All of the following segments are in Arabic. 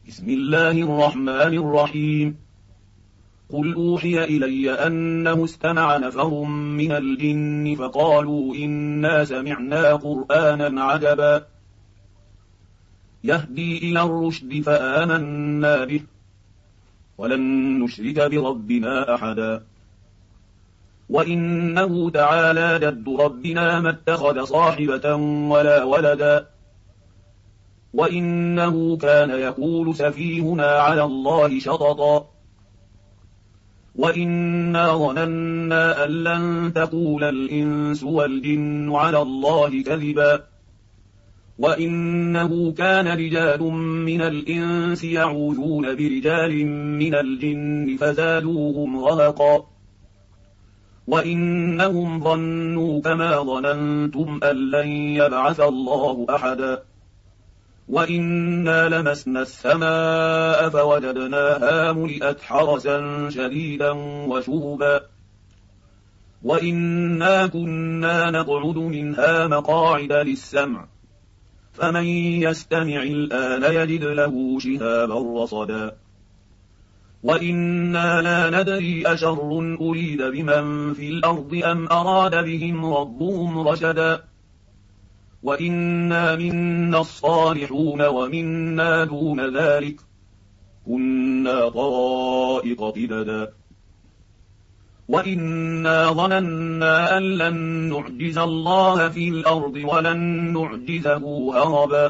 بسم الله الرحمن الرحيم. قل أوحي إلي أنه استمع نفر من الجن فقالوا إنا سمعنا قرآنا عجبا يهدي إلى الرشد فآمنا به ولن نشرك بربنا أحدا وإنه تعالى جد ربنا ما اتخذ صاحبة ولا ولدا وإنه كان يقول سفيهنا على الله شططا وإنا ظننا أن لن تقول الإنس والجن على الله كذبا وإنه كان رجال من الإنس يعوذون برجال من الجن فزادوهم رهقا وإنهم ظنوا كما ظننتم أن لن يبعث الله أحدا وإنا لمسنا السماء فوجدناها ملئت حرسا شديدا وشهبا وإنا كنا نقعد منها مقاعد للسمع فمن يستمع الآن يجد له شهابا رصدا وإنا لا ندري أشر أريد بمن في الأرض أم أراد بهم ربهم رشدا وإنا منا الصالحون ومنا دون ذلك كنا طرائق قددا وإنا ظننا أن لن نعجز الله في الأرض ولن نعجزه هربا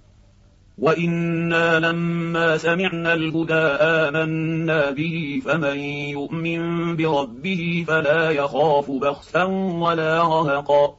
وإنا لما سمعنا الهدى آمنا به فمن يؤمن بربه فلا يخاف بخسا ولا رهقا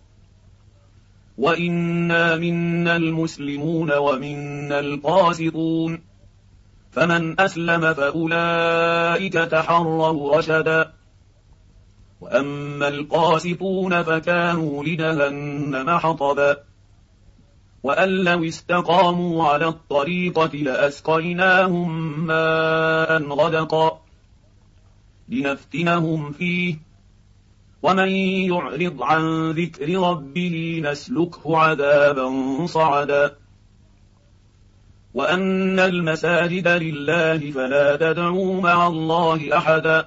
وإنا منا المسلمون ومنا القاسطون فمن أسلم فأولئك تحروا رشدا وأما القاسطون فكانوا لجهنم حطبا وأن لو استقاموا على الطريقة لأسقيناهم ماء غدقا لنفتنهم فيه ومن يعرض عن ذكر ربه نسلكه عذابا صعدا وأن المساجد لله فلا تدعوا مع الله أحدا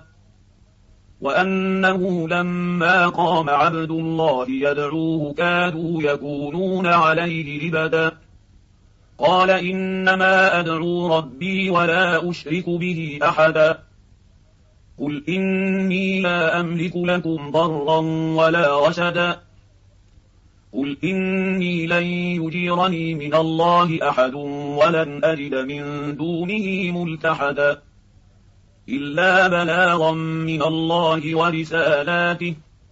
وأنه لما قام عبد الله يدعوه كادوا يكونون عليه لبدا قال إنما أدعو ربي ولا أشرك به أحدا قل إني لا أملك لكم ضرا ولا رشدا قل إني لن يجيرني من الله أحد ولن أجد من دونه ملتحدا إلا بلاغا من الله ورسالاته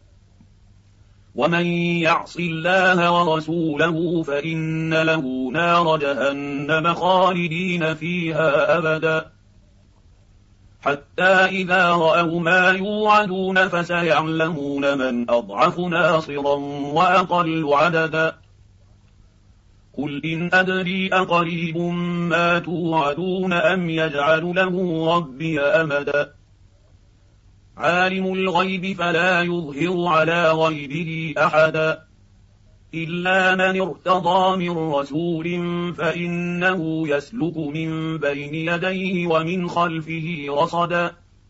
ومن يعص الله ورسوله فإن له نار جهنم خالدين فيها أبدا حتى إذا رأوا ما يوعدون فسيعلمون من أضعف ناصرا وأقل عددا قل إن أدري أقريب ما توعدون أم يجعل له ربي أمدا عالم الغيب فلا يظهر على غيبه أحدا إلا من ارتضى من رسول فإنه يسلك من بين يديه ومن خلفه رصدا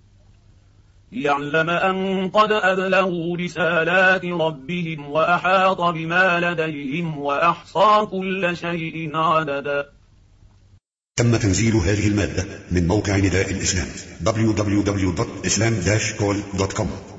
ليعلم أن قد أبلغوا رسالات ربهم وأحاط بما لديهم وأحصى كل شيء عددا. تم تنزيل هذه المادة من موقع نداء الإسلام www.islam-call.com